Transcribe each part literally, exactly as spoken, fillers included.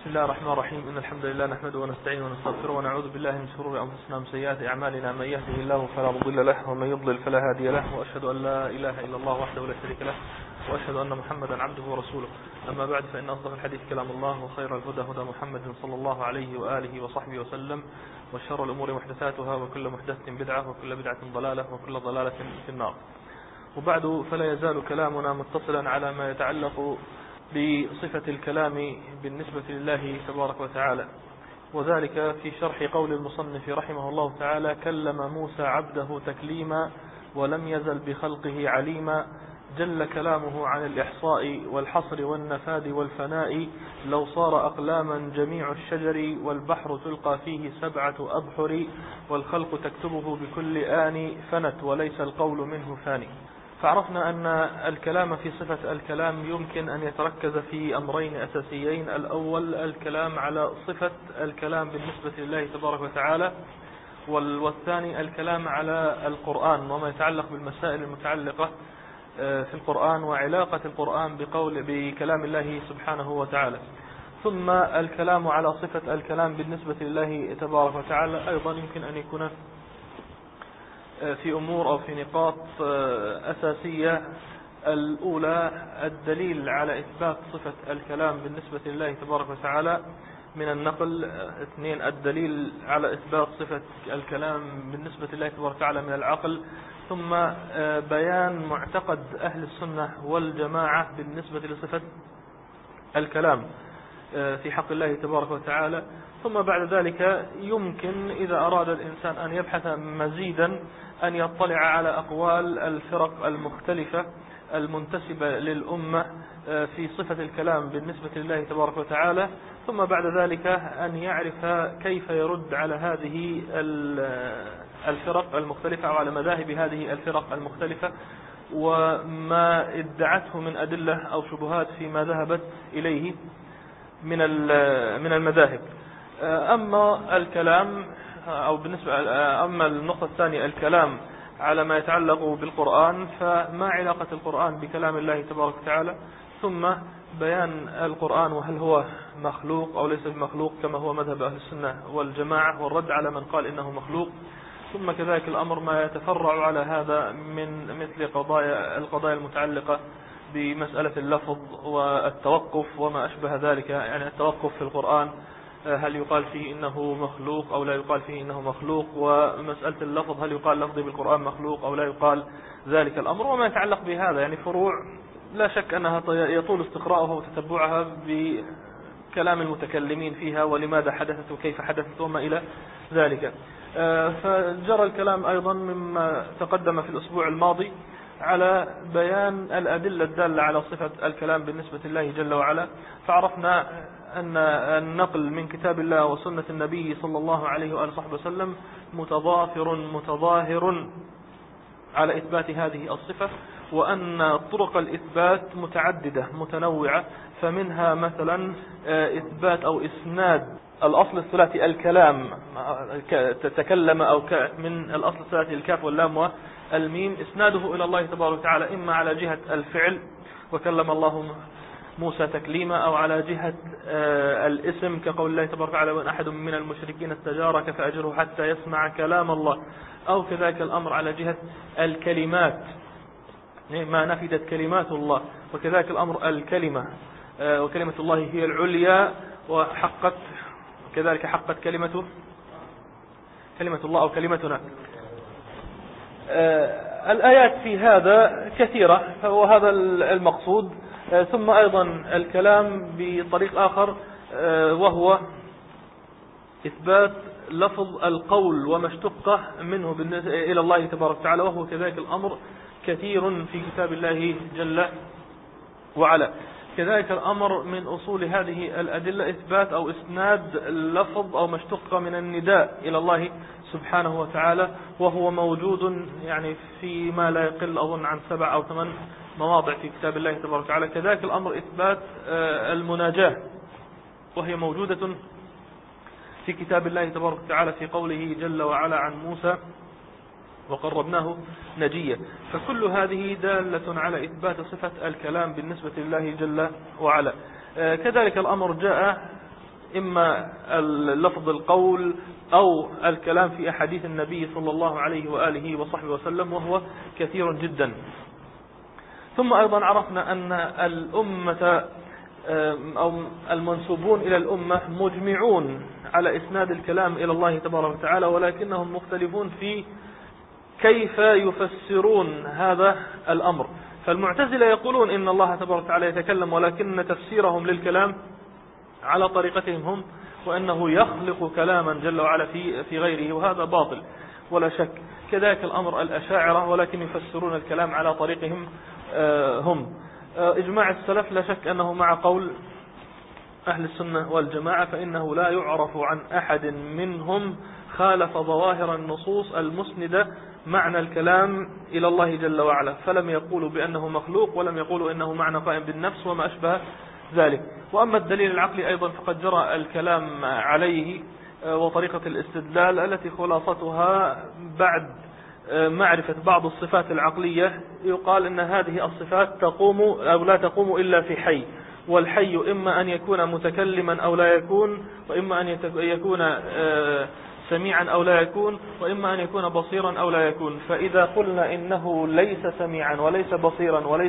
بسم الله الرحمن الرحيم. إن الحمد لله نحمده ونستعينه ونستغفره ونعوذ بالله من شرور أنفسنا ومن سيئات أعمالنا. من يهده الله فلا مضل له ومن يضلل فلا هادي له، وأشهد أن لا إله إلا الله وحده لا شريك له، وأشهد أن محمدا عبده ورسوله. أما بعد، فإن أصدق الحديث كلام الله، وخير الهدى هدى محمد صلى الله عليه وآله وصحبه وسلم، وشر الأمور محدثاتها، وكل محدثة بدعة، وكل بدعة ضلالة، وكل ضلالة في النار. وبعد، فلا يزال كلامنا متصلا على ما يتعلق بصفة الكلام بالنسبة لله تبارك وتعالى، وذلك في شرح قول المصنف رحمه الله تعالى: كلم موسى عبده تكليما ولم يزل بخلقه عليما، جل كلامه عن الإحصاء والحصر والنفاد والفناء، لو صار أقلاما جميع الشجر والبحر تلقى فيه سبعة أبحر، والخلق تكتبه بكل آن فنت وليس القول منه فاني. فعرفنا أن الكلام في صفة الكلام يمكن أن يتركز في أمرين أساسيين: الأول الكلام على صفة الكلام بالنسبة لله تبارك وتعالى، والثاني الكلام على القرآن وما يتعلق بالمسائل المتعلقة في القرآن وعلاقة القرآن بقول بكلام الله سبحانه وتعالى. ثم الكلام على صفة الكلام بالنسبة لله تبارك وتعالى أيضا يمكن أن يكون في أمور أو في نقاط أساسية. الأولى الدليل على إثبات صفة الكلام بالنسبة لله تبارك وتعالى من النقل. اثنين الدليل على إثبات صفة الكلام بالنسبة لله تبارك وتعالى من العقل. ثم بيان معتقد أهل السنة والجماعة بالنسبة لصفة الكلام في حق الله تبارك وتعالى. ثم بعد ذلك يمكن إذا أراد الإنسان أن يبحث مزيدا أن يطلع على أقوال الفرق المختلفة المنتسبة للأمة في صفة الكلام بالنسبة لله تبارك وتعالى. ثم بعد ذلك أن يعرف كيف يرد على هذه الفرق المختلفة أو على مذاهب هذه الفرق المختلفة وما ادعته من أدلة أو شبهات فيما ذهبت إليه من من المذاهب. أما الكلام أو بالنسبة أما النقطة الثانية الكلام على ما يتعلق بالقرآن، فما علاقة القرآن بكلام الله تبارك وتعالى، ثم بيان القرآن وهل هو مخلوق أو ليس بمخلوق كما هو مذهب أهل السنة والجماعة، والرد على من قال إنه مخلوق. ثم كذلك الأمر ما يتفرع على هذا من مثل قضايا القضايا المتعلقة بمسألة اللفظ والتوقف وما أشبه ذلك. يعني التوقف في القرآن هل يقال فيه إنه مخلوق أو لا يقال فيه إنه مخلوق، ومسألة اللفظ هل يقال لفظي بالقرآن مخلوق أو لا يقال ذلك الأمر، وما يتعلق بهذا. يعني فروع لا شك أنها يطول استقراءها وتتبعها بكلام المتكلمين فيها، ولماذا حدثت وكيف حدثت وما إلى ذلك. فجرى الكلام أيضا مما تقدم في الأسبوع الماضي على بيان الأدلة الدالة على صفة الكلام بالنسبة لله جل وعلا. فعرفنا أن النقل من كتاب الله وسنة النبي صلى الله عليه وآله وصحبه وسلم متضافر متظاهر على إثبات هذه الصفة، وأن طرق الإثبات متعددة متنوعة. فمنها مثلا إثبات أو إسناد الأصل الثلاثي الكلام، تكلم أو من الأصل الثلاثي الكاف واللام والميم، إسناده إلى الله تبارك وتعالى إما على جهة الفعل وكلم الله موسى تكليما، أو على جهة الاسم كقول الله تبارك وتعالى: وإن أحد من المشركين استجارك فأجره حتى يسمع كلام الله، أو كذلك الأمر على جهة الكلمات ما نفدت كلمات الله، وكذلك الأمر الكلمة وكلمة الله هي العليا وحقت كذلك حقت كلمته كلمة الله أو كلمتنا. الآيات في هذا كثيرة، وهذا المقصود. ثم أيضا الكلام بطريق آخر وهو إثبات لفظ القول وما اشتق منه إلى الله تبارك وتعالى، وهو كذلك الأمر كثير في كتاب الله جل وعلا. كذلك الأمر من أصول هذه الأدلة إثبات أو إسناد اللفظ أو ما اشتق من النداء إلى الله سبحانه وتعالى، وهو موجود يعني فيما لا يقل أظن عن سبع أو ثمان مواضع في كتاب الله تبارك وتعالى. كذلك الأمر إثبات المناجاة، وهي موجودة في كتاب الله تبارك وتعالى في قوله جل وعلا عن موسى: وقربناه نجيا. فكل هذه دالة على إثبات صفة الكلام بالنسبة لله جل وعلا. كذلك الأمر جاء إما لفظ القول أو الكلام في أحاديث النبي صلى الله عليه وآله وصحبه وسلم، وهو كثير جدا. ثم أيضا عرفنا أن الأمة أو المنسوبون إلى الأمة مجمعون على إسناد الكلام إلى الله تبارك وتعالى، ولكنهم مختلفون في كيف يفسرون هذا الأمر. فالمعتزلة يقولون إن الله تبارك وتعالى يتكلم، ولكن تفسيرهم للكلام على طريقتهم هم، وأنه يخلق كلاما جل وعلا في في غيره، وهذا باطل ولا شك. كذلك الأمر الأشاعرة، ولكن يفسرون الكلام على طريقهم هم. إجماع السلف لا شك أنه مع قول أهل السنة والجماعة، فإنه لا يعرف عن أحد منهم خالف ظواهر النصوص المسندة معنى الكلام إلى الله جل وعلا، فلم يقولوا بأنه مخلوق، ولم يقولوا إنه معنى قائم بالنفس وما أشبه ذلك. وأما الدليل العقلي أيضا فقد جرى الكلام عليه، وطريقة الاستدلال التي خلاصتها بعد معرفة بعض الصفات العقلية يقال إن هذه الصفات تقوم أو لا تقوم إلا في حي، والحي إما أن يكون متكلما أو لا يكون، وإما أن يكون سميعا أو لا يكون، وإما أن يكون بصيرا أو لا يكون. فإذا قلنا إنه ليس سميعا وليس بصيرا وليس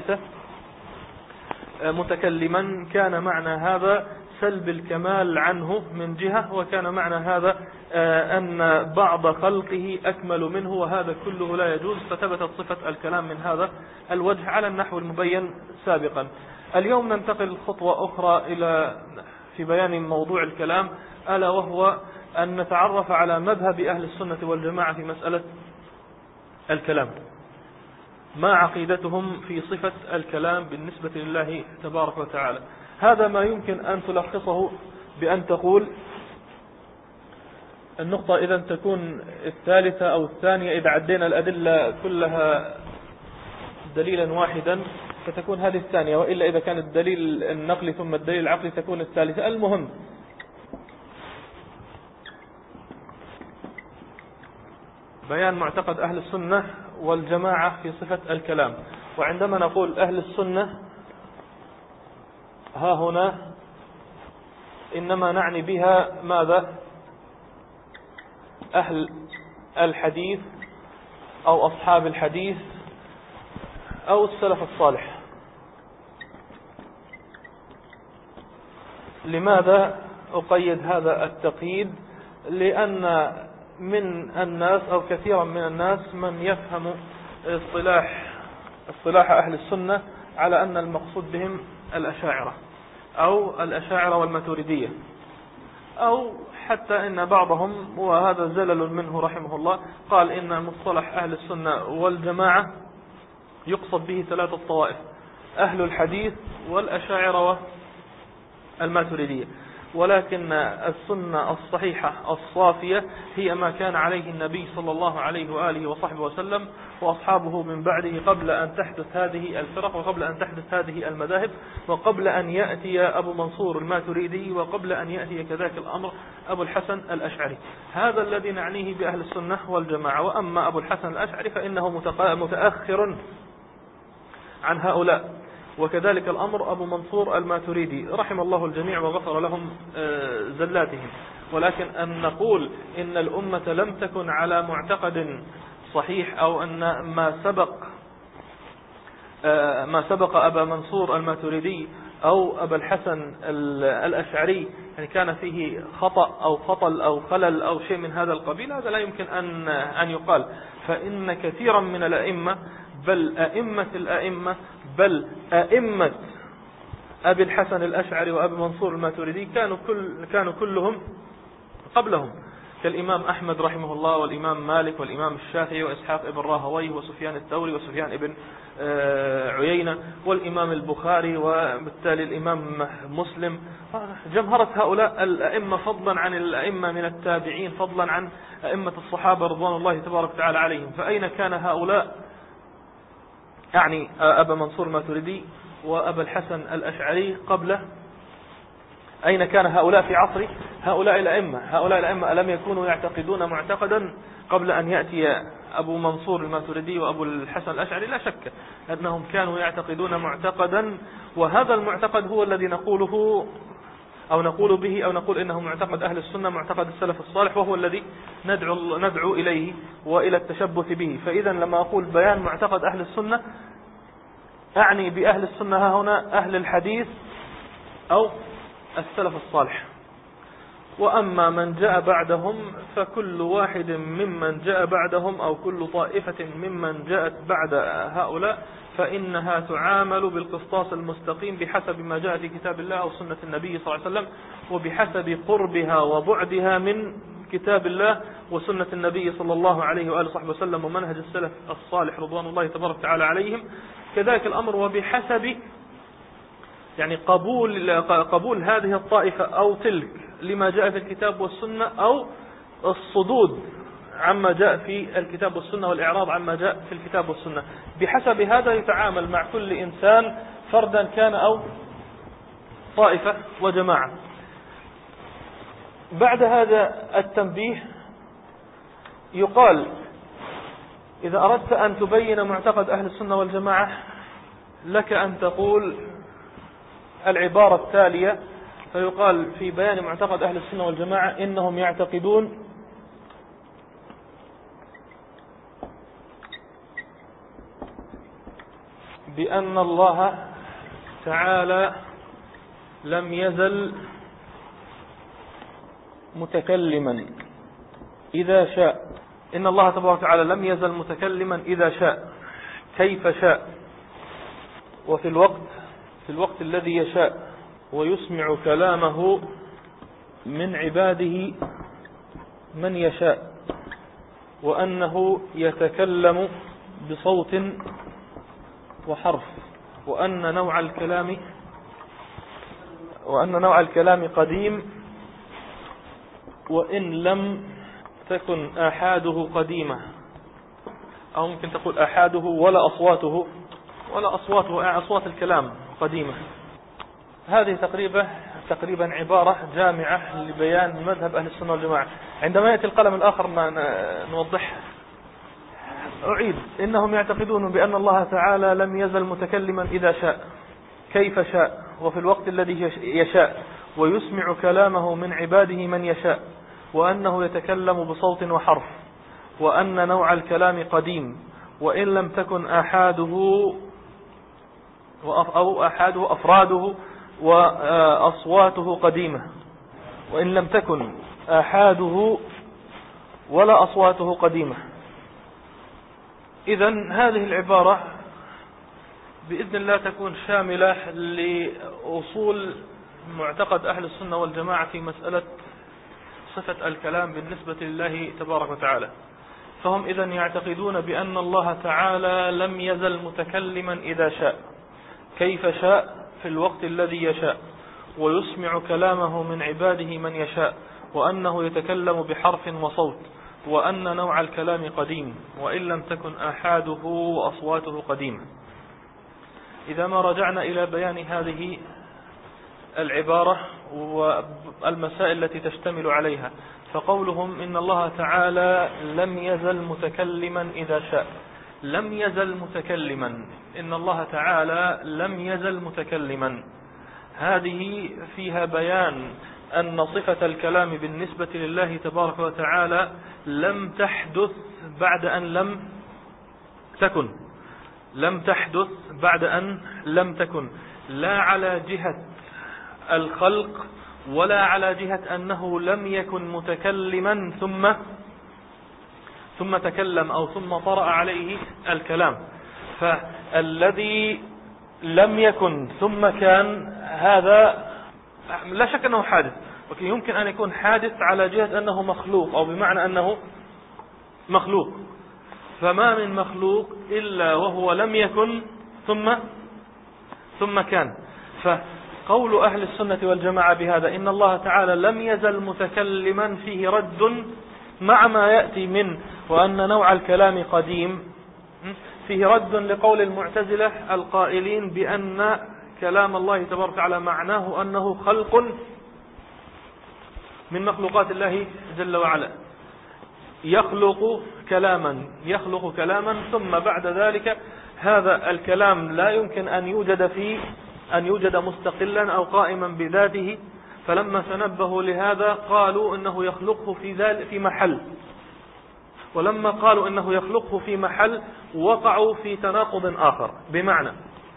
متكلما، كان معنى هذا سلب الكمال عنه من جهة، وكان معنى هذا أن بعض خلقه أكمل منه، وهذا كله لا يجوز. فثبتت صفة الكلام من هذا الوجه على النحو المبين سابقا. اليوم ننتقل خطوة أخرى إلى في بيان موضوع الكلام، ألا وهو أن نتعرف على مذهب أهل السنة والجماعة في مسألة الكلام، ما عقيدتهم في صفة الكلام بالنسبة لله تبارك وتعالى. هذا ما يمكن أن تلخصه بأن تقول النقطة إذا تكون الثالثة أو الثانية، إذا عدينا الأدلة كلها دليلا واحدا فتكون هذه الثانية، وإلا إذا كان الدليل النقلي ثم الدليل العقلي تكون الثالثة. المهم بيان معتقد أهل السنة والجماعة في صفة الكلام. وعندما نقول أهل السنة ها هنا إنما نعني بها ماذا؟ أهل الحديث أو أصحاب الحديث أو السلف الصالح. لماذا أقيد هذا التقييد؟ لأن من الناس أو كثيرا من الناس من يفهم اصطلاح اصطلاح أهل السنة على أن المقصود بهم الأشاعرة أو الأشاعرة والماتريدية، أو حتى إن بعضهم وهذا زلل منه رحمه الله قال إن مصطلح أهل السنة والجماعة يقصد به ثلاثة طوائف: أهل الحديث والأشاعرة والماتريدية. ولكن السنة الصحيحة الصافية هي ما كان عليه النبي صلى الله عليه وآله وصحبه وسلم وأصحابه من بعده، قبل أن تحدث هذه الفرق، وقبل أن تحدث هذه المذاهب، وقبل أن يأتي أبو منصور الماتريدي، وقبل أن يأتي كذاك الأمر أبو الحسن الأشعري. هذا الذي نعنيه بأهل السنة والجماعة. وأما أبو الحسن الأشعري فإنه متأخر عن هؤلاء، وكذلك الأمر أبو منصور الماتريدي رحم الله الجميع وغفر لهم زلاتهم. ولكن أن نقول إن الأمة لم تكن على معتقد صحيح، أو أن ما سبق ما سبق أبا منصور الماتريدي أو أبا الحسن الأشعري يعني كان فيه خطأ أو خطل أو خلل أو شيء من هذا القبيل، هذا لا يمكن أن أن يقال. فإن كثيرا من الأئمة، بل أئمة الأئمة، بل أئمة أبي الحسن الأشعري وأبي منصور الماتريدي كانوا كل كانوا كلهم قبلهم، كالإمام أحمد رحمه الله، والإمام مالك، والإمام الشافعي، وإسحاق ابن راهويه، وسفيان الثوري، وسفيان ابن عيينة، والإمام البخاري، وبالتالي الإمام مسلم. جمهرة هؤلاء الأئمة فضلا عن الأئمة من التابعين، فضلا عن أئمة الصحابة رضوان الله تبارك وتعالى عليهم. فأين كان هؤلاء؟ يعني أبا منصور الماتريدي وأبا الحسن الأشعري قبله، أين كان هؤلاء في عصر هؤلاء الأئمة؟ هؤلاء الأئمة ألم يكونوا يعتقدون معتقدا قبل أن يأتي أبو منصور الماتريدي وأبو الحسن الأشعري؟ لا شك أنهم كانوا يعتقدون معتقدا، وهذا المعتقد هو الذي نقوله أو نقول به أو نقول إنه معتقد أهل السنة معتقد السلف الصالح، وهو الذي ندعو, ندعو إليه وإلى التشبث به. فإذا لما أقول بيان معتقد أهل السنة أعني بأهل السنة ها هنا أهل الحديث أو السلف الصالح. وأما من جاء بعدهم فكل واحد ممن جاء بعدهم أو كل طائفة ممن جاءت بعد هؤلاء فإنها تعامل بالقسطاس المستقيم بحسب ما جاء في كتاب الله أو سنة النبي صلى الله عليه وسلم، وبحسب قربها وبعدها من كتاب الله وسنة النبي صلى الله عليه وآله وصحبه وسلم ومنهج السلف الصالح رضوان الله تبارك وتعالى عليهم. كذلك الأمر وبحسب يعني قبول قبول هذه الطائفة أو تلك لما جاء في الكتاب والسنة، أو الصدود عما جاء في الكتاب والسنة والإعراض عما جاء في الكتاب والسنة. بحسب هذا يتعامل مع كل إنسان فردا كان أو طائفة وجماعة. بعد هذا التنبيه يقال إذا أردت أن تبين معتقد أهل السنة والجماعة لك أن تقول العبارة التالية، فيقال في بيان معتقد أهل السنة والجماعة إنهم يعتقدون بأن الله تعالى لم يزل متكلما إذا شاء. إن الله تبارك وتعالى لم يزل متكلما إذا شاء كيف شاء، وفي الوقت في الوقت الذي يشاء، ويسمع كلامه من عباده من يشاء، وأنه يتكلم بصوت وحرف، وأن نوع الكلام وأن نوع الكلام قديم، وإن لم تكن آحاده قديمة، أو ممكن تقول آحاده ولا أصواته ولا أصواته أصوات الكلام قديمة. هذه تقريبا تقريبا عبارة جامعة لبيان مذهب أهل السنة والجماعة. عندما يأتي القلم الآخر ما نوضح أعيد. إنهم يعتقدون بأن الله تعالى لم يزل متكلما إذا شاء كيف شاء وفي الوقت الذي يشاء، ويسمع كلامه من عباده من يشاء، وأنه يتكلم بصوت وحرف، وأن نوع الكلام قديم، وإن لم تكن آحاده أو آحاده أفراده وأصواته قديمة، وإن لم تكن آحاده ولا أصواته قديمة. إذن هذه العبارة بإذن الله تكون شاملة لأصول معتقد أهل السنة والجماعة في مسألة صفة الكلام بالنسبة لله تبارك وتعالى. فهم إذن يعتقدون بأن الله تعالى لم يزل متكلما إذا شاء كيف شاء في الوقت الذي يشاء، ويسمع كلامه من عباده من يشاء، وأنه يتكلم بحرف وصوت، وأن نوع الكلام قديم، وإن لم تكن آحاده وأصواته قديمة. إذا ما رجعنا إلى بيان هذه العبارة والمسائل التي تشتمل عليها، فقولهم إن الله تعالى لم يزل متكلما إذا شاء، لم يزل متكلما، إن الله تعالى لم يزل متكلما، هذه فيها بيان أن صفة الكلام بالنسبة لله تبارك وتعالى لم تحدث بعد أن لم تكن لم تحدث بعد أن لم تكن، لا على جهة الخلق ولا على جهة أنه لم يكن متكلما ثم ثم تكلم أو ثم طرأ عليه الكلام. فالذي لم يكن ثم كان هذا لا شك أنه حادث، ولكن يمكن أن يكون حادث على جهة أنه مخلوق، أو بمعنى أنه مخلوق. فما من مخلوق إلا وهو لم يكن ثم ثم كان. فقول أهل السنة والجماعة بهذا إن الله تعالى لم يزل متكلما فيه رد مع ما يأتي من وأن نوع الكلام قديم، فيه رد لقول المعتزلة القائلين بأن كلام الله تبارك وتعالى معناه أنه خلق من مخلوقات الله جل وعلا، يخلق كلاما يخلق كلاما ثم بعد ذلك هذا الكلام لا يمكن أن يوجد فيه أن يوجد مستقلا أو قائما بذاته، فلما تنبهوا لهذا قالوا إنه يخلقه في ذلك في محل، ولما قالوا إنه يخلقه في محل وقعوا في تناقض آخر. بمعنى،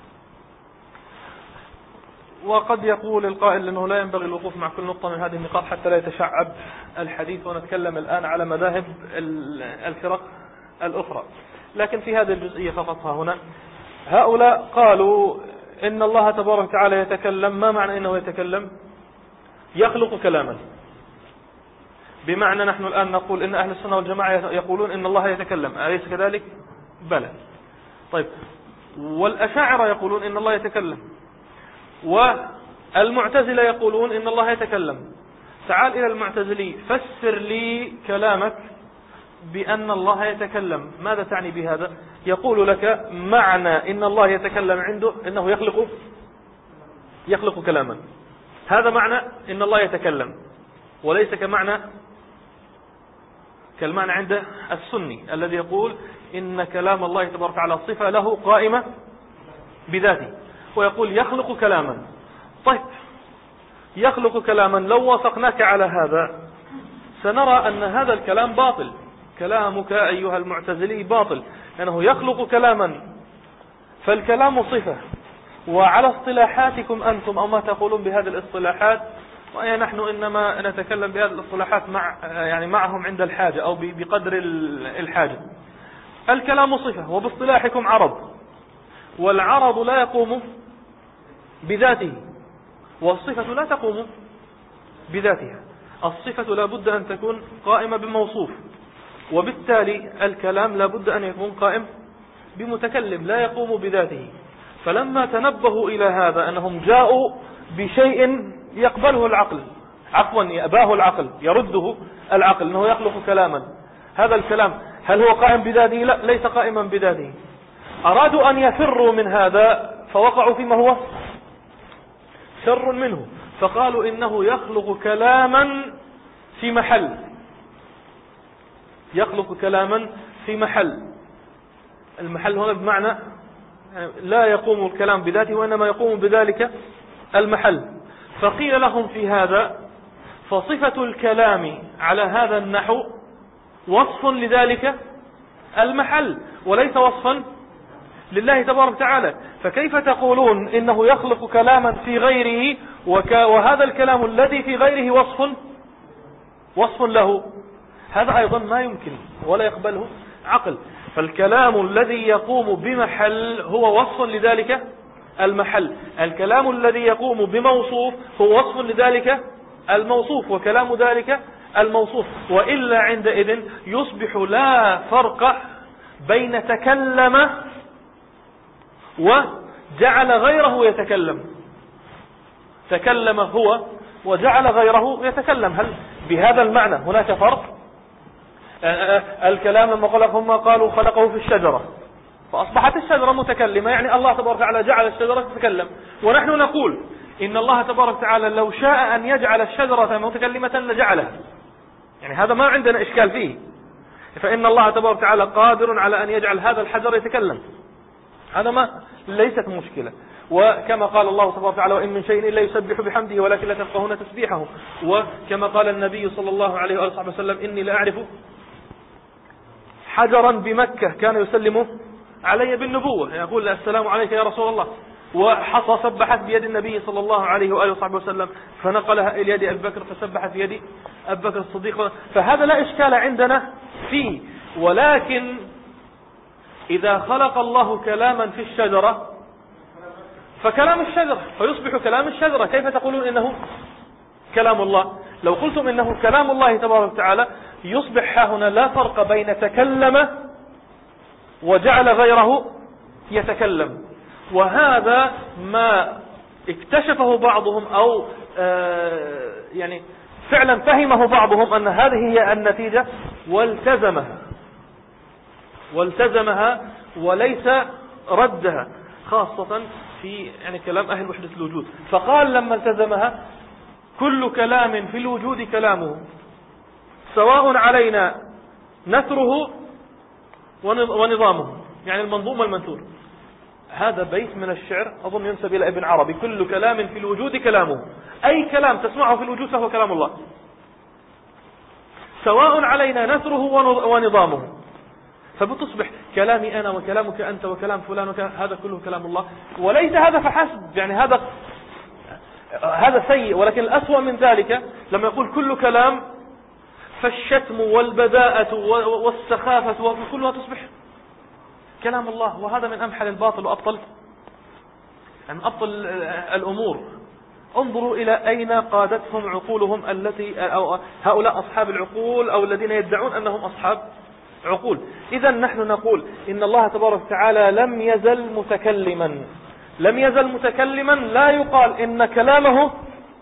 وقد يقول القائل أنه لا ينبغي الوقوف مع كل نقطة من هذه النقاط حتى لا يتشعب الحديث، ونتكلم الآن على مذاهب الفرق الأخرى، لكن في هذه الجزئية فقط هنا. هؤلاء قالوا إن الله تبارك وتعالى يتكلم. ما معنى إنه يتكلم؟ يخلق كلاما. بمعنى نحن الآن نقول إن أهل السنة والجماعة يقولون إن الله يتكلم، أليس كذلك؟ بلى. طيب، والأشاعرة يقولون إن الله يتكلم، والمعتزلة يقولون إن الله يتكلم. تعال إلى المعتزلي، فسر لي كلامك بأن الله يتكلم، ماذا تعني بهذا؟ يقول لك معنى إن الله يتكلم عنده إنه يخلق يخلق كلاما. هذا معنى إن الله يتكلم، وليس كمعنى كالمعنى عند السني الذي يقول إن كلام الله تبارك وتعالى صفة له قائمة بذاته، ويقول يخلق كلاما. طيب، يخلق كلاما، لو وافقناك على هذا سنرى أن هذا الكلام باطل. كلامك أيها المعتزلي باطل، لأنه يخلق كلاما، فالكلام صفة. وعلى اصطلاحاتكم أنتم أو ما تقولون بهذه الاصطلاحات، ونحن إنما نتكلم بهذه الاصطلاحات مع يعني معهم عند الحاجة أو بقدر الحاجة. الكلام صفة، وباصطلاحكم عرض، والعرض لا يقوم بذاته، والصفة لا تقوم بذاتها. الصفة لا بد أن تكون قائمة بموصوف، وبالتالي الكلام لا بد أن يكون قائم بمتكلم لا يقوم بذاته. فلما تنبهوا إلى هذا أنهم جاءوا بشيء يقبله العقل، عفوا يأباه العقل، يرده العقل، أنه يخلق كلاما. هذا الكلام هل هو قائم بذاته؟ لا، ليس قائما بذاته. أرادوا أن يفروا من هذا فوقعوا فيما هو شر منه، فقالوا إنه يخلق كلاما في محل، يخلق كلاما في محل. المحل هنا بمعنى لا يقوم الكلام بذاته، وإنما يقوم بذلك المحل. فقيل لهم في هذا فصفة الكلام على هذا النحو وصف لذلك المحل، وليس وصفا لله تبارك وتعالى. فكيف تقولون إنه يخلق كلاما في غيره وهذا الكلام الذي في غيره وصف وصف له؟ هذا أيضا ما يمكن ولا يقبله عقل. فالكلام الذي يقوم بمحل هو وصف لذلك المحل، الكلام الذي يقوم بموصوف هو وصف لذلك الموصوف، وكلام ذلك الموصوف. وإلا عندئذ يصبح لا فرق بين تكلم وجعل غيره يتكلم. تكلم هو وجعل غيره يتكلم، هل بهذا المعنى هناك فرق؟ الكلام لما قال هم قالوا خلقه في الشجرة فأصبحت الشجرة متكلمة، يعني الله تبارك وتعالى جعل الشجرة تتكلم. ونحن نقول إن الله تبارك وتعالى لو شاء أن يجعل الشجرة متكلمة لجعلها، يعني هذا ما عندنا إشكال فيه. فإن الله تبارك وتعالى قادر على أن يجعل هذا الحجر يتكلم، هذا ما ليست مشكلة. وكما قال الله تبارك وتعالى وإن من شيء إلا يسبح بحمده ولكن لا تفقهون تسبيحه. وكما قال النبي صلى الله عليه وآله وسلم إني لا أعرف حجرا بمكة كان يسلم علي بالنبوة، يقول السلام عليك يا رسول الله. وحصى سبحت بيد النبي صلى الله عليه وآله وصحبه وسلم فنقلها إلى يد أبي بكر فسبحت في يد أبي بكر الصديق. فهذا لا إشكال عندنا فيه. ولكن إذا خلق الله كلاما في الشجرة فكلام الشجرة فيصبح كلام الشجرة، كيف تقولون إنه كلام الله؟ لو قلتم إنه كلام الله تبارك وتعالى يصبح هنا لا فرق بين تكلم وجعل غيره يتكلم. وهذا ما اكتشفه بعضهم أو آه يعني فعلا فهمه بعضهم أن هذه هي النتيجة والتزمها والتزمها وليس ردها، خاصة في يعني كلام أهل وحدة الوجود. فقال لما التزمها كل كلام في الوجود كلامه سواء علينا نثره ونظامه، يعني المنظوم والمنثور. هذا بيت من الشعر أظن ينسب إلى ابن عربي، كل كلام في الوجود كلامه، أي كلام تسمعه في الوجود فهو كلام الله، سواء علينا نثره ونظامه. فبتصبح كلامي أنا وكلامك أنت وكلام فلان وكلام هذا كله كلام الله. وليس هذا فحسب، يعني هذا هذا سيء، ولكن الأسوأ من ذلك لما يقول كل كلام، فالشتم والبذاءة والسخافة وكلها تصبح كلام الله. وهذا من أمحل الباطل وأبطل يعني أبطل الأمور. انظروا إلى أين قادتهم عقولهم التي أو هؤلاء أصحاب العقول أو الذين يدعون أنهم أصحاب عقول. إذا نحن نقول إن الله تبارك وتعالى لم يزل متكلما، لم يزل متكلما. لا يقال إن كلامه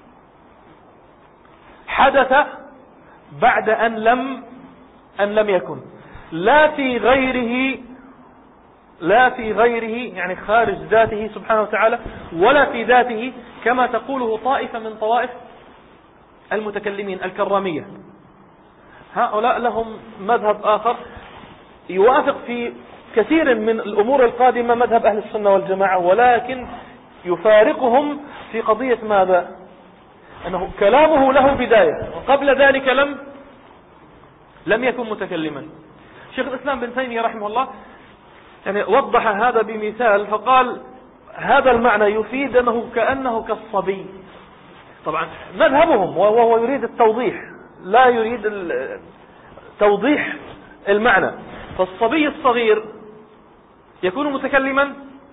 حدث بعد أن لم أن لم يكن، لا في غيره، لا في غيره يعني خارج ذاته سبحانه وتعالى، ولا في ذاته كما تقوله طائفة من طوائف المتكلمين الكرامية. هؤلاء لهم مذهب آخر يوافق في كثير من الأمور القادمة مذهب أهل السنة والجماعة، ولكن يفارقهم في قضية ماذا؟ أنه كلامه له بداية وقبل ذلك لم لم يكن متكلما. شيخ الإسلام بن تيمية رحمه الله يعني وضح هذا بمثال، فقال هذا المعنى يفيد أنه كأنه كالصبي. طبعا مذهبهم وهو يريد التوضيح، لا يريد توضيح المعنى. فالصبي الصغير يكون متكلما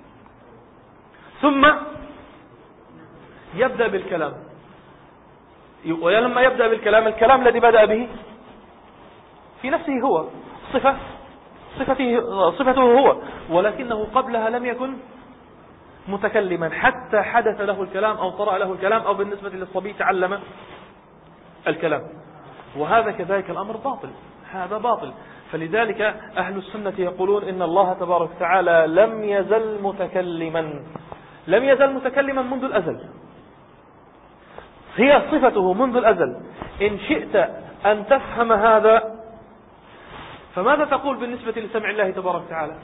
ثم يبدأ بالكلام، ولما يبدأ بالكلام الكلام الذي بدأ به في نفسه هو صفة صفته, صفته هو، ولكنه قبلها لم يكن متكلما حتى حدث له الكلام أو طرأ له الكلام، أو بالنسبة للصبي تعلم الكلام. وهذا كذلك الأمر باطل، هذا باطل. فلذلك أهل السنة يقولون إن الله تبارك وتعالى لم يزل متكلما، لم يزل متكلما منذ الأزل، هي صفته منذ الأزل. إن شئت أن تفهم هذا فماذا تقول بالنسبة لسمع الله تبارك وتعالى؟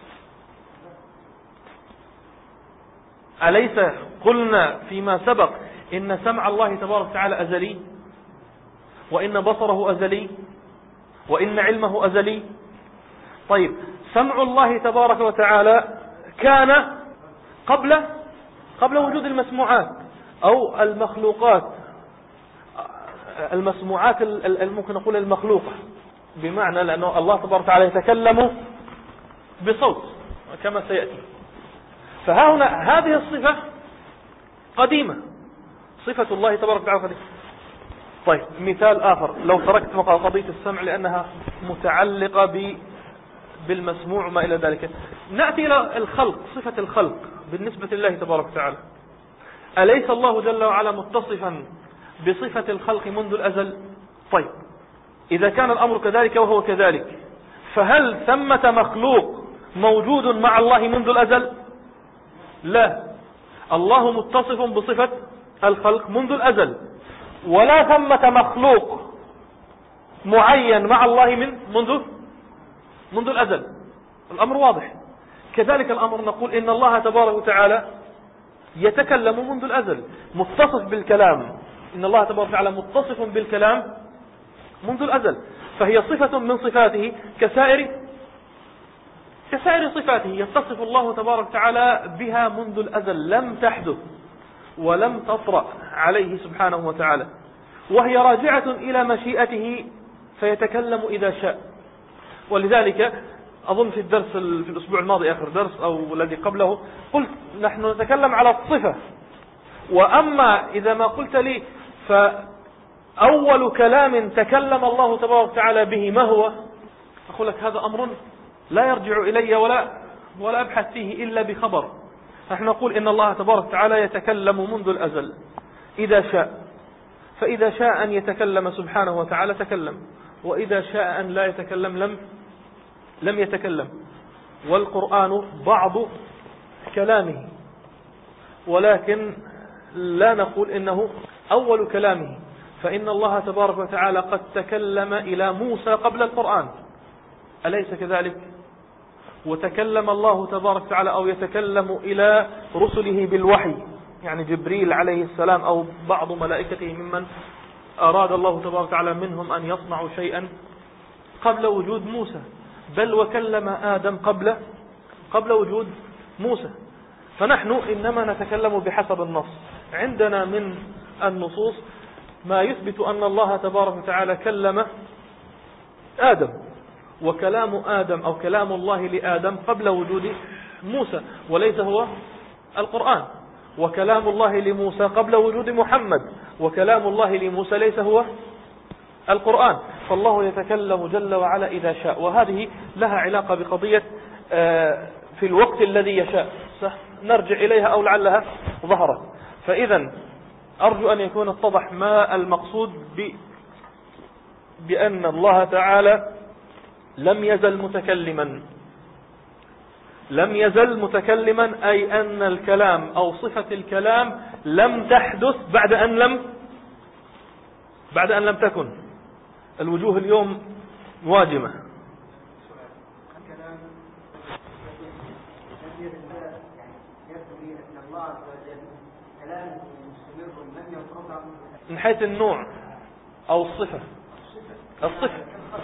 أليس قلنا فيما سبق إن سمع الله تبارك وتعالى أزلي، وإن بصره أزلي، وإن علمه أزلي؟ طيب سمع الله تبارك وتعالى كان قبل قبل وجود المسموعات أو المخلوقات، المسموعات ممكن نقول المخلوقة، بمعنى لأنه الله تبارك وتعالى يتكلم بصوت كما سيأتي. فها هنا هذه الصفة قديمة، صفة الله تبارك وتعالى قديمة. طيب مثال آخر، لو تركت قضية السمع لأنها متعلقة ب بالمسموع وما إلى ذلك، نأتي إلى الخلق، صفة الخلق بالنسبة لله تبارك وتعالى. أليس الله جل وعلا متصفا بصفة الخلق منذ الأزل؟ طيب إذا كان الأمر كذلك وهو كذلك، فهل ثمة مخلوق موجود مع الله منذ الأزل؟ لا، الله متصف بصفة الخلق منذ الأزل، ولا ثمة مخلوق معين مع الله من منذ منذ الأزل. الأمر واضح. كذلك الأمر نقول إن الله تبارك وتعالى يتكلم منذ الأزل، متصف بالكلام. إن الله تبارك وتعالى متصف بالكلام منذ الأزل، فهي صفة من صفاته كسائر كسائر صفاته، يتصف الله تبارك وتعالى بها منذ الأزل، لم تحدث ولم تطرأ عليه سبحانه وتعالى، وهي راجعة إلى مشيئته فيتكلم إذا شاء. ولذلك أظن في الدرس في الأسبوع الماضي آخر درس أو الذي قبله قلت نحن نتكلم على الصفة، وأما إذا ما قلت لي فأول كلام تكلم الله تبارك وتعالى به ما هو، أقول لك هذا أمر لا يرجع إلي ولا ولا أبحث فيه إلا بخبر. نحن نقول إن الله تبارك وتعالى يتكلم منذ الأزل إذا شاء، فإذا شاء أن يتكلم سبحانه وتعالى تكلم، وإذا شاء أن لا يتكلم لم لم يتكلم. والقرآن بعض كلامه، ولكن لا نقول إنه أول كلامه، فإن الله تبارك وتعالى قد تكلم إلى موسى قبل القرآن، أليس كذلك؟ وتكلم الله تبارك وتعالى أو يتكلم إلى رسله بالوحي يعني جبريل عليه السلام أو بعض ملائكته ممن أراد الله تبارك وتعالى منهم أن يصنعوا شيئا قبل وجود موسى، بل وكلم آدم قبل قبل وجود موسى. فنحن إنما نتكلم بحسب النص. عندنا من النصوص ما يثبت أن الله تبارك وتعالى كلم آدم، وكلام آدم أو كلام الله لآدم قبل وجود موسى وليس هو القرآن، وكلام الله لموسى قبل وجود محمد، وكلام الله لموسى ليس هو القرآن. فالله يتكلم جل وعلا إذا شاء، وهذه لها علاقة بقضية في الوقت الذي يشاء، نرجع إليها أو لعلها ظهرت. فإذا أرجو أن يكون اتضح ما المقصود ب... بأن الله تعالى لم يزل متكلما. لم يزل متكلما أي أن الكلام أو صفة الكلام لم تحدث بعد أن لم بعد أن لم تكن. الوجوه اليوم واجمة. من حيث النوع أو الصفة الصفة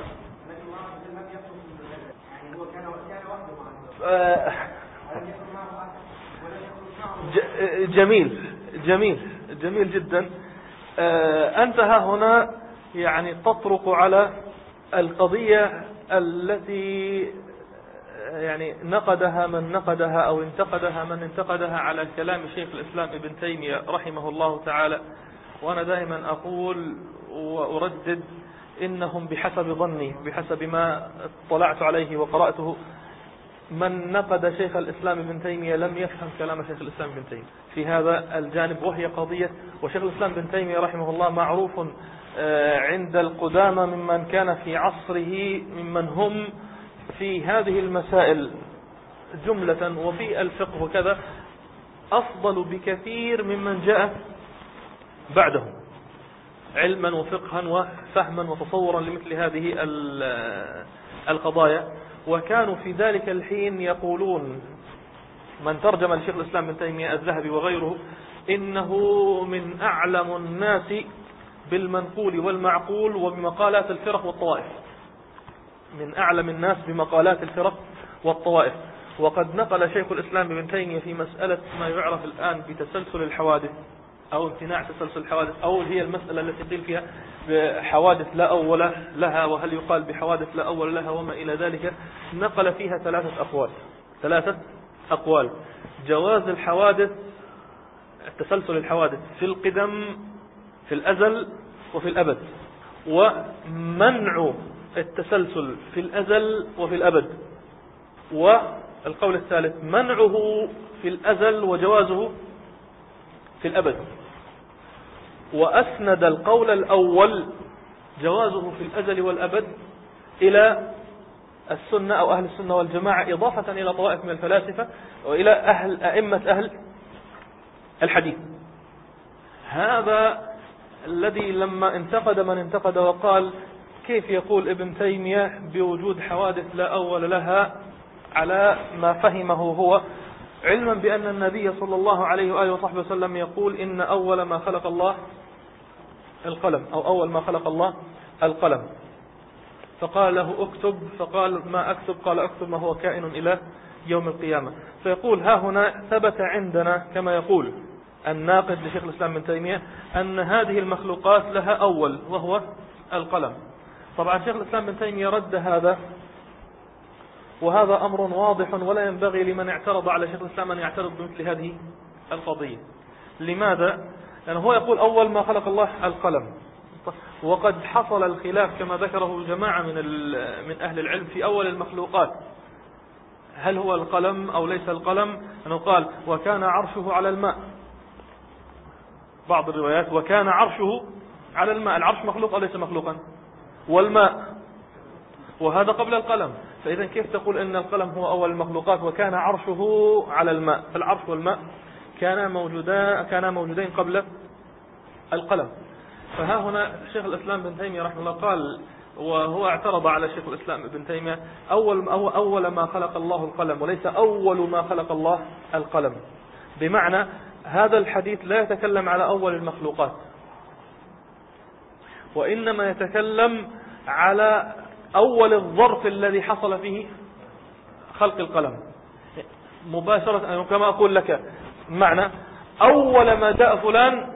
جميل جميل جميل جدا. أنت ها هنا يعني تطرق على القضية التي يعني نقدها من نقدها أو انتقدها من انتقدها على كلام شيخ الإسلام ابن تيمية رحمه الله تعالى. وأنا دائما أقول وأردد إنهم بحسب ظني بحسب ما اطلعت عليه وقرأته من نقد شيخ الإسلام ابن تيمية لم يفهم كلام شيخ الإسلام ابن تيمية في هذا الجانب، وهي قضية. وشيخ الإسلام ابن تيمية رحمه الله معروف عند القدامى ممن كان في عصره ممن هم في هذه المسائل جملة وفي الفقه وكذا أفضل بكثير ممن جاء بعده علما وفقها وفهما وتصورا لمثل هذه القضايا. وكانوا في ذلك الحين يقولون من ترجم لشيخ الإسلام ابن تيمية الذهبي وغيره إنه من أعلم الناس بالمنقول والمعقول وبمقالات الفرق والطوائف، من أعلم الناس بمقالات الفرق والطوائف. وقد نقل شيخ الإسلام ابن تيمية في مسألة ما يعرف الآن بتسلسل الحوادث أو امتناع تسلسل الحوادث، أو هي المسألة التي قيل فيها بحوادث لا أول لها، وهل يقال بحوادث لا أول لها وما إلى ذلك. نقل فيها ثلاثة أقوال ثلاثة أقوال جواز الحوادث تسلسل الحوادث في القدم في الأزل وفي الأبد، ومنع التسلسل في الأزل وفي الأبد، والقول الثالث منعه في الأزل وجوازه في الأبد. وأسند القول الأول جوازه في الأزل والأبد إلى السنة أو أهل السنة والجماعة، إضافة إلى طوائف من الفلاسفة وإلى أهل أئمة أهل الحديث. هذا الذي لما انتقد من انتقد وقال كيف يقول ابن تيمية بوجود حوادث لا أول لها على ما فهمه هو، علما بأن النبي صلى الله عليه وآله وصحبه وسلم يقول إن أول ما خلق الله القلم أو أول ما خلق الله القلم. فقال له اكتب، فقال ما أكتب؟ قال اكتب ما هو كائن إلى يوم القيامة. فيقول ها هنا ثبت عندنا كما يقول الناقد لشيخ الإسلام ابن تيمية أن هذه المخلوقات لها أول وهو القلم. طبعا شيخ الإسلام ابن تيمية رد هذا، وهذا أمر واضح ولا ينبغي لمن اعترض على شيخ الإسلام أن يعترض بمثل هذه القضية. لماذا؟ لأنه هو يقول أول ما خلق الله القلم، وقد حصل الخلاف كما ذكره جماعة من من أهل العلم في أول المخلوقات، هل هو القلم أو ليس القلم؟ أنه قال وكان عرشه على الماء، بعض الروايات وكان عرشه على الماء. العرش مخلوق أو ليس مخلوقا؟ والماء، وهذا قبل القلم. فإذا كيف تقول أن القلم هو أول المخلوقات وكان عرشه على الماء؟ فالعرش والماء كانا موجودان كانا موجودين قبل القلم. فها هنا شيخ الإسلام ابن تيمية رحمه الله قال، وهو اعترض على شيخ الإسلام ابن تيمية أول أول ما خلق الله القلم وليس أول ما خلق الله القلم، بمعنى هذا الحديث لا يتكلم على أول المخلوقات، وإنما يتكلم على أول الظرف الذي حصل فيه خلق القلم مباشرة. كما أقول لك معنى أول ما جاء فلان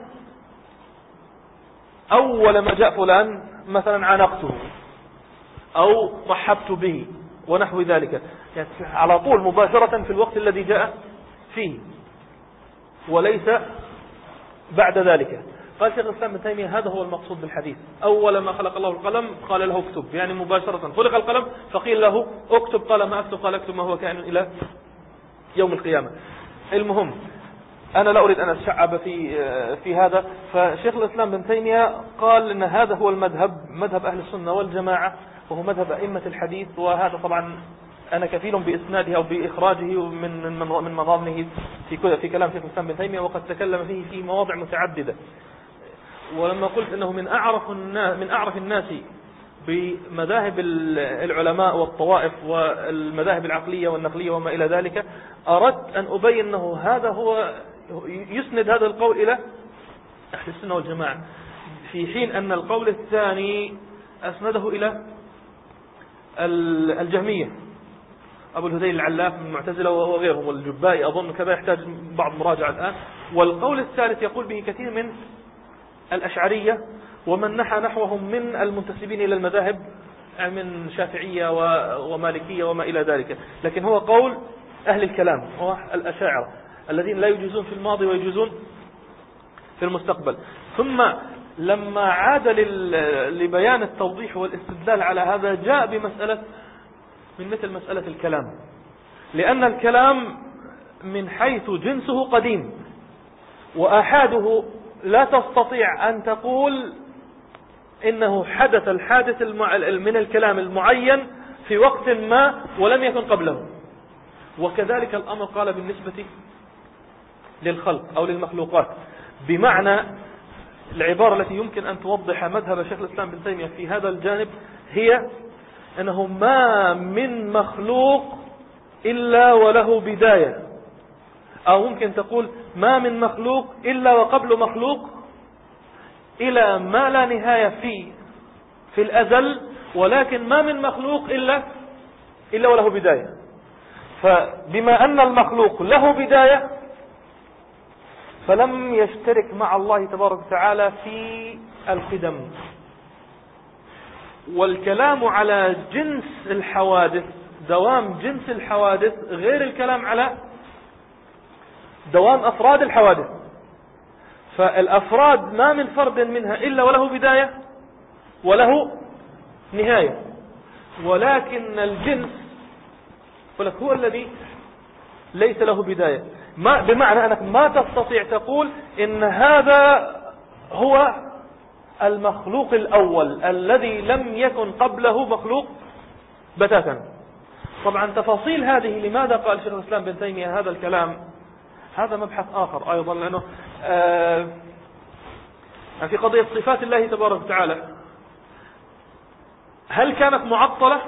أول ما جاء فلان مثلا عانقته أو رحبت به ونحو ذلك، يعني على طول مباشرة في الوقت الذي جاء فيه، وليس بعد ذلك. قال شيخ الإسلام ابن تيمية هذا هو المقصود بالحديث، أول ما خلق الله القلم قال له اكتب، يعني مباشرة خلق القلم فقيل له اكتب، قال ما اكتب، قال اكتب ما هو كائن إلى يوم القيامة. المهم أنا لا أريد أن أتشعب في في هذا. فشيخ الإسلام ابن تيمية قال إن هذا هو المذهب، مذهب أهل السنة والجماعة، وهو مذهب أئمة الحديث. وهذا طبعا أنا كفيل بإسناده أو بإخراجه من من مضامنه في في كلام شيخ الإسلام ابن تيمية، وقد تكلم فيه في مواضع متعددة. ولما قلت أنه من أعرف الناس من أعرف الناس بمذاهب العلماء والطوائف والمذاهب العقلية والنقلية وما إلى ذلك، أردت أن أبين أنه هذا هو يسند هذا القول إلى أهل السنة والجماعة، في حين أن القول الثاني أسنده إلى الجهمية، أبو الهذيل العلاف من المعتزلة وغيرهم والجبائي أظن كذا، يحتاج بعض مراجعة الآن. والقول الثالث يقول به كثير من الأشعرية ومن نحى نحوهم من المنتسبين إلى المذاهب من شافعية ومالكية وما إلى ذلك، لكن هو قول أهل الكلام هو الأشاعرة الذين لا يجوزون في الماضي ويجوزون في المستقبل. ثم لما عاد لبيان التوضيح والاستدلال على هذا جاء بمسألة من مثل مسألة الكلام، لأن الكلام من حيث جنسه قديم، وآحاده لا تستطيع أن تقول إنه حدث الحادث من الكلام المعين في وقت ما ولم يكن قبله. وكذلك الأمر قال بالنسبة للخلق أو للمخلوقات، بمعنى العبارة التي يمكن أن توضح مذهب شيخ الإسلام بن تيمية في هذا الجانب هي أنه ما من مخلوق إلا وله بداية، أو ممكن تقول ما من مخلوق إلا وقبل مخلوق إلى ما لا نهاية فيه في الأزل، ولكن ما من مخلوق إلا إلا وله بداية. فبما أن المخلوق له بداية فلم يشترك مع الله تبارك وتعالى في القدم. والكلام على جنس الحوادث، دوام جنس الحوادث، غير الكلام على دوام أفراد الحوادث. فالأفراد ما من فرد منها إلا وله بداية وله نهاية، ولكن الجنس ولك هو الذي ليس له بداية، ما بمعنى أنك ما تستطيع تقول إن هذا هو المخلوق الأول الذي لم يكن قبله مخلوق بتاتا. طبعا تفاصيل هذه لماذا قال شيخ الإسلام بن تيمية هذا الكلام، هذا مبحث آخر أيضا، لأنه آه في قضية صفات الله تبارك وتعالى، هل كانت معطلة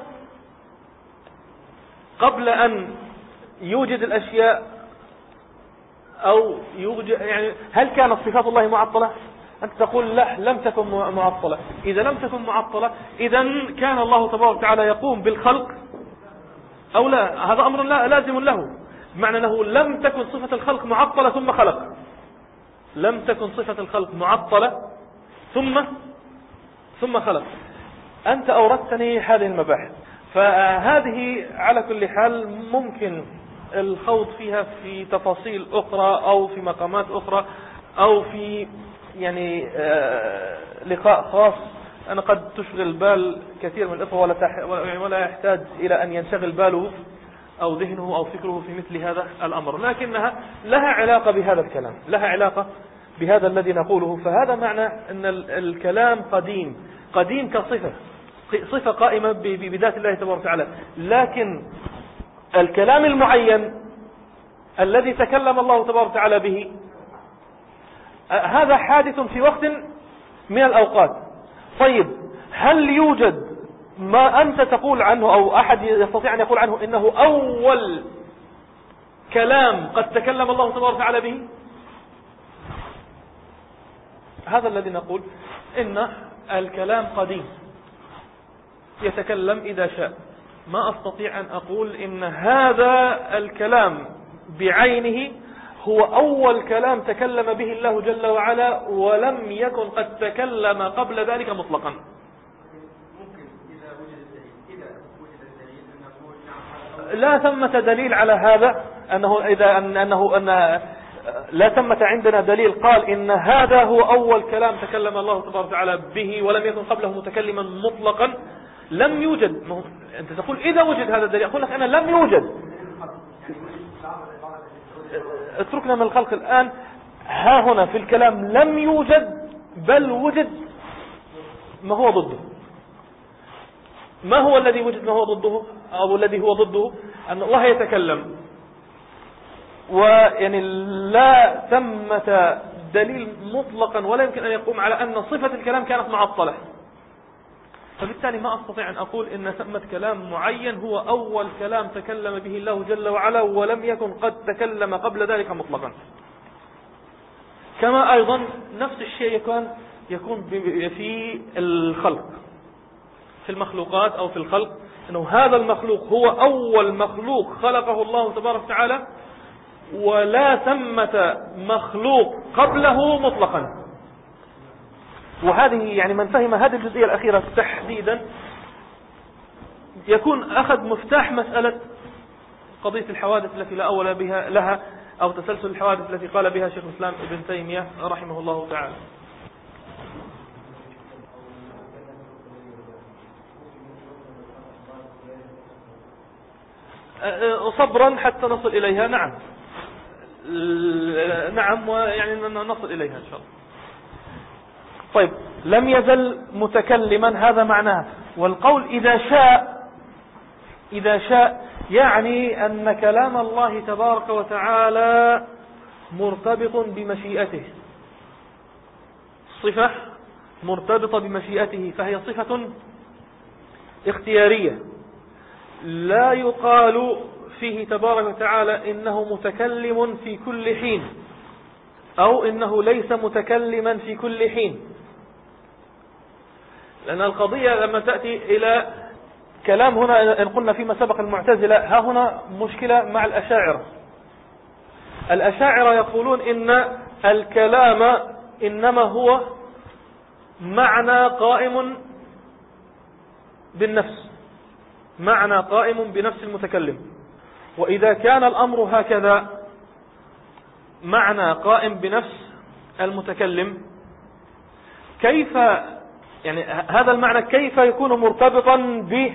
قبل أن يوجد الأشياء أو يوجد، يعني هل كانت صفات الله معطلة؟ أنت تقول لا، لم تكن معطلة. إذا لم تكن معطلة إذا كان الله تبارك وتعالى يقوم بالخلق أو لا؟ هذا أمر لا لازم له، بمعنى أنه لم تكن صفة الخلق معطلة ثم خلق، لم تكن صفة الخلق معطلة ثم ثم خلق. أنت أوردتني هذه المباحث، فهذه على كل حال ممكن الخوض فيها في تفاصيل أخرى أو في مقامات أخرى أو في يعني لقاء خاص. أنا قد تشغل بال كثير من الإخوة ولا ولا يحتاج إلى أن ينشغل باله أو ذهنه أو فكره في مثل هذا الأمر، لكنها لها علاقة بهذا الكلام، لها علاقة بهذا الذي نقوله. فهذا معنى أن الكلام قديم، قديم كصفة، صفة قائمة بذات الله تبارك وتعالى، لكن الكلام المعين الذي تكلم الله تبارك وتعالى به هذا حادث في وقت من الأوقات. طيب هل يوجد ما أنت تقول عنه أو أحد يستطيع أن يقول عنه إنه أول كلام قد تكلم الله تبارك وتعالى به؟ هذا الذي نقول إن الكلام قديم يتكلم إذا شاء. ما أستطيع أن أقول إن هذا الكلام بعينه هو أول كلام تكلم به الله جل وعلا ولم يكن قد تكلم قبل ذلك مطلقا. ممكن إذا وجد الدليل إذا وجد الدليل أن نقول لا ثمة دليل على هذا، أنه إذا أنه أن لا ثمة عندنا دليل قال إن هذا هو أول كلام تكلم الله تبارك وتعالى به ولم يكن قبله متكلما مطلقا. لم يوجد. أنت تقول إذا وجد هذا الدليل، أقول لك أنا لم يوجد. اتركنا من الخلق الآن. ها هنا في الكلام لم يوجد، بل وجد ما هو ضده. ما هو الذي وجد ما هو ضده أو الذي هو ضده؟ أن الله يتكلم، ويعني لا ثمة دليل مطلقا ولا يمكن أن يقوم على أن صفة الكلام كانت معطلة. فبالتالي ما أستطيع أن أقول إن ثمة كلام معين هو أول كلام تكلم به الله جل وعلا ولم يكن قد تكلم قبل ذلك مطلقا. كما أيضا نفس الشيء يكون يكون في الخلق، في المخلوقات أو في الخلق، أنه هذا المخلوق هو أول مخلوق خلقه الله تبارك وتعالى ولا ثمة مخلوق قبله مطلقا. وهذه يعني من فهم هذه الجزئية الأخيرة تحديدا يكون أخذ مفتاح مسألة قضية الحوادث التي لا أول بها لها أو تسلسل الحوادث التي قال بها شيخ الإسلام ابن تيمية رحمه الله تعالى. صبرا حتى نصل إليها. نعم نعم ويعني نصل إليها إن شاء الله. طيب، لم يزل متكلما هذا معناه. والقول إذا شاء إذا شاء يعني أن كلام الله تبارك وتعالى مرتبط بمشيئته، صفة مرتبطة بمشيئته، فهي صفة اختيارية. لا يقال فيه تبارك وتعالى إنه متكلم في كل حين أو إنه ليس متكلما في كل حين، لأن القضية لما تأتي إلى كلام هنا إن قلنا فيما سبق المعتزلة، ها هنا مشكلة مع الأشاعرة. الأشاعرة يقولون إن الكلام إنما هو معنى قائم بالنفس، معنى قائم بنفس المتكلم. وإذا كان الأمر هكذا معنى قائم بنفس المتكلم، كيف يعني هذا المعنى كيف يكون مرتبطا ب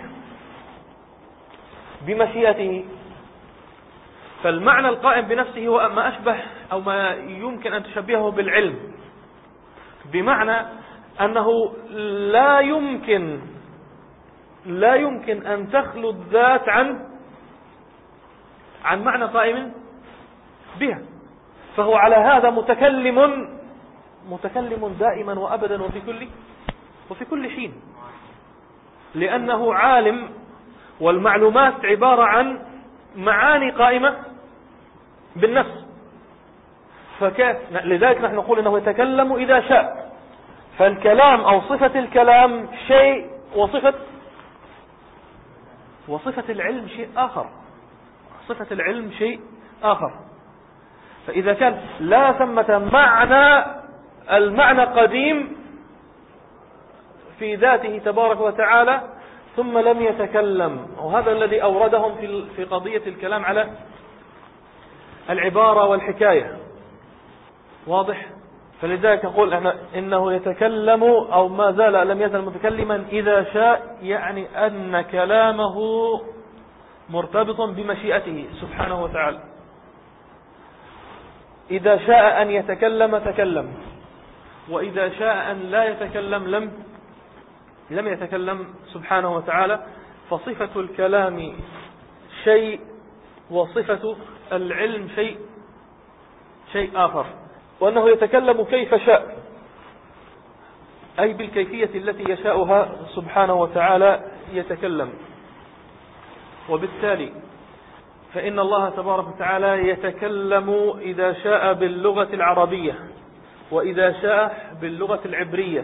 بمشيئته؟ فالمعنى القائم بنفسه هو ما أشبه أو ما يمكن أن تشبهه بالعلم، بمعنى أنه لا يمكن لا يمكن أن تخلو الذات عن عن معنى قائم بها. فهو على هذا متكلم متكلم دائما وأبدا وفي كل وفي كل حين، لأنه عالم، والمعلومات عبارة عن معاني قائمة بالنفس. فكيف لذلك نحن نقول إنه يتكلم إذا شاء. فالكلام أو صفة الكلام شيء، وصفة وصفة العلم شيء آخر، صفة العلم شيء آخر. فإذا كان لا ثمة معنى، المعنى قديم في ذاته تبارك وتعالى ثم لم يتكلم، وهذا الذي أوردهم في في قضية الكلام على العبارة والحكاية. واضح؟ فلذلك نقول إنه يتكلم أو ما زال لم يزل متكلما إذا شاء، يعني أن كلامه مرتبط بمشيئته سبحانه وتعالى. إذا شاء أن يتكلم تكلم، وإذا شاء أن لا يتكلم لم لم يتكلم سبحانه وتعالى. فصفة الكلام شيء وصفة العلم شيء شيء آخر. وأنه يتكلم كيف شاء، أي بالكيفية التي يشاءها سبحانه وتعالى يتكلم. وبالتالي فإن الله تبارك وتعالى يتكلم إذا شاء باللغة العربية، وإذا شاء باللغة العبرية.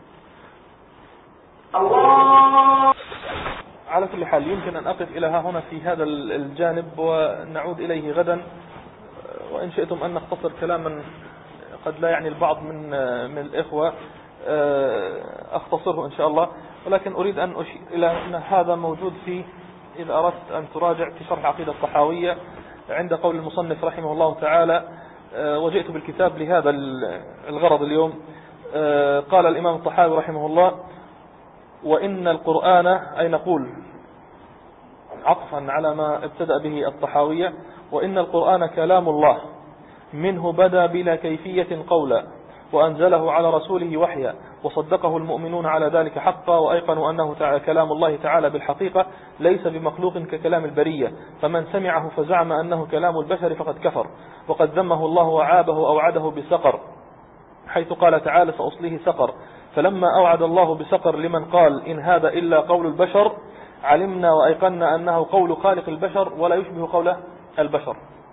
الله. على كل حال يمكن أن أقف إلى ها هنا في هذا الجانب ونعود إليه غدا، وإن شئتم أن نختصر كلاما قد لا يعني البعض من من الإخوة أختصره إن شاء الله، ولكن أريد أن أشير إلى أن هذا موجود في، إذا أردت أن تراجع في شرح عقيدة الطحاوية عند قول المصنف رحمه الله تعالى، وجئت بالكتاب لهذا الغرض اليوم. قال الإمام الطحاوي رحمه الله: وإن القرآن، أي نقول عطفا على ما ابتدأ به الطحاوية: وإن القرآن كلام الله منه بدا بلا كيفية قولا، وأنزله على رسوله وحيا، وصدقه المؤمنون على ذلك حقا، وأيقنوا أنه كلام الله تعالى بالحقيقة ليس بمخلوق ككلام البرية، فمن سمعه فزعم أنه كلام البشر فقد كفر، وقد ذمه الله وعابه أوعده بسقر، حيث قال تعالى: سأصليه سقر. فلما أوعد الله بسقر لمن قال إن هذا إلا قول البشر، علمنا وأيقنا أنه قول خالق البشر ولا يشبه قول البشر.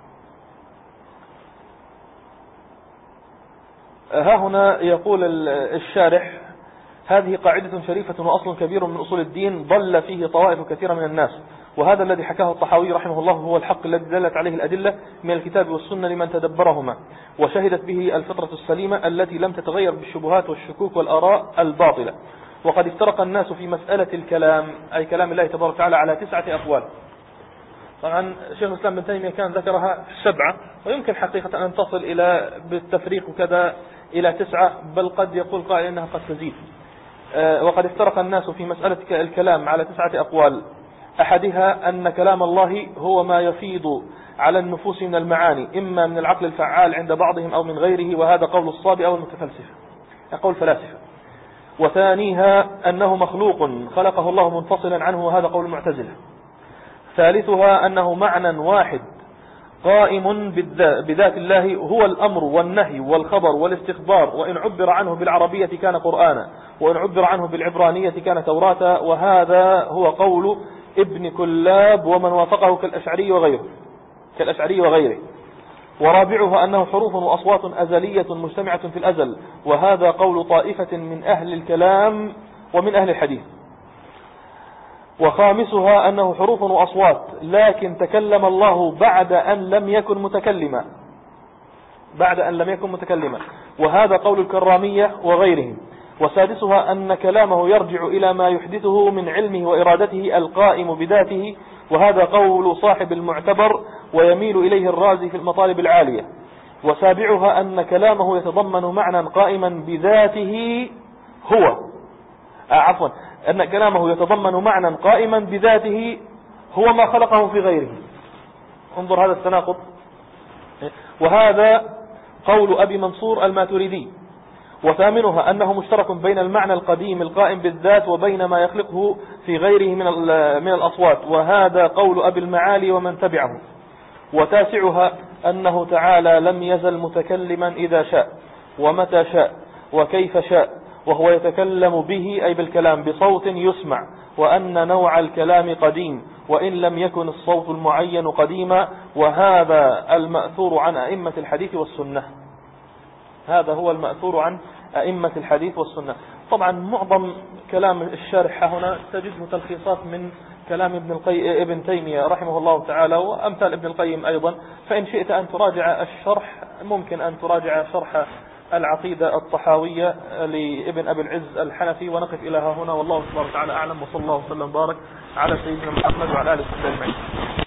ها هنا يقول الشارح: هذه قاعدة شريفة وأصل كبير من أصول الدين ضل فيه طوائف كثيرة من الناس، وهذا الذي حكاه الطحاوي رحمه الله هو الحق الذي دلت عليه الأدلة من الكتاب والسنة لمن تدبرهما، وشهدت به الفطرة السليمة التي لم تتغير بالشبهات والشكوك والآراء الباطلة. وقد افترق الناس في مسألة الكلام، أي كلام الله تبارك وتعالى، على تسعة أقوال. طبعا شيخ الإسلام بن تيمية كان ذكرها في السبعة، ويمكن حقيقة أن تصل إلى بالتفريق وكذا إلى تسعة، بل قد يقول قائل إنها قد تزيد. وقد افترق الناس في مسألة الكلام على تسعة أقوال. أحدها أن كلام الله هو ما يفيض على النفوس من المعاني، إما من العقل الفعال عند بعضهم أو من غيره، وهذا قول الصابئة أو المتفلسفة، قول فلاسفة. وثانيها أنه مخلوق خلقه الله منفصلا عنه، وهذا قول المعتزلة. ثالثها أنه معنى واحد قائم بذات الله، هو الأمر والنهي والخبر والاستخبار، وإن عبر عنه بالعربية كان قرآنا، وإن عبر عنه بالعبرانية كان توراة، وهذا هو قول ابن كلاب ومن وافقه كالأشعري وغيره كالأشعري وغيره. ورابعها أنه حروف وأصوات أزلية مجتمعة في الأزل، وهذا قول طائفة من أهل الكلام ومن أهل الحديث. وخامسها أنه حروف وأصوات لكن تكلم الله بعد أن لم يكن متكلما بعد أن لم يكن متكلما وهذا قول الكرامية وغيرهم. وسادسها أن كلامه يرجع إلى ما يحدثه من علمه وإرادته القائم بذاته، وهذا قول صاحب المعتبر ويميل إليه الرازي في المطالب العالية. وسابعها أن كلامه يتضمن معنى قائما بذاته هو آه عفوا أن كلامه يتضمن معنى قائما بذاته هو ما خلقه في غيره. انظر هذا التناقض. وهذا قول أبي منصور الماتريدي. وثامنها أنه مشترك بين المعنى القديم القائم بالذات وبين ما يخلقه في غيره من من الأصوات، وهذا قول أبي المعالي ومن تبعه. وتاسعها أنه تعالى لم يزل متكلما إذا شاء ومتى شاء وكيف شاء، وهو يتكلم به أي بالكلام بصوت يسمع، وأن نوع الكلام قديم وإن لم يكن الصوت المعين قديما، وهذا المأثور عن أئمة الحديث والسنة. هذا هو المأثور عن أئمة الحديث والسنة. طبعا معظم كلام الشارح هنا تجده تلخيصات من كلام ابن القيم ابن تيمية رحمه الله تعالى وأمثال ابن القيم أيضا، فإن شئت أن تراجع الشرح ممكن أن تراجع شرح العقيدة الطحاوية لابن أبي العز الحنفي. ونقف إلى هنا، والله سبحانه وتعالى أعلم، وصلى الله وسلم بارك على سيدنا محمد وعلى آله وصحبه أجمعين.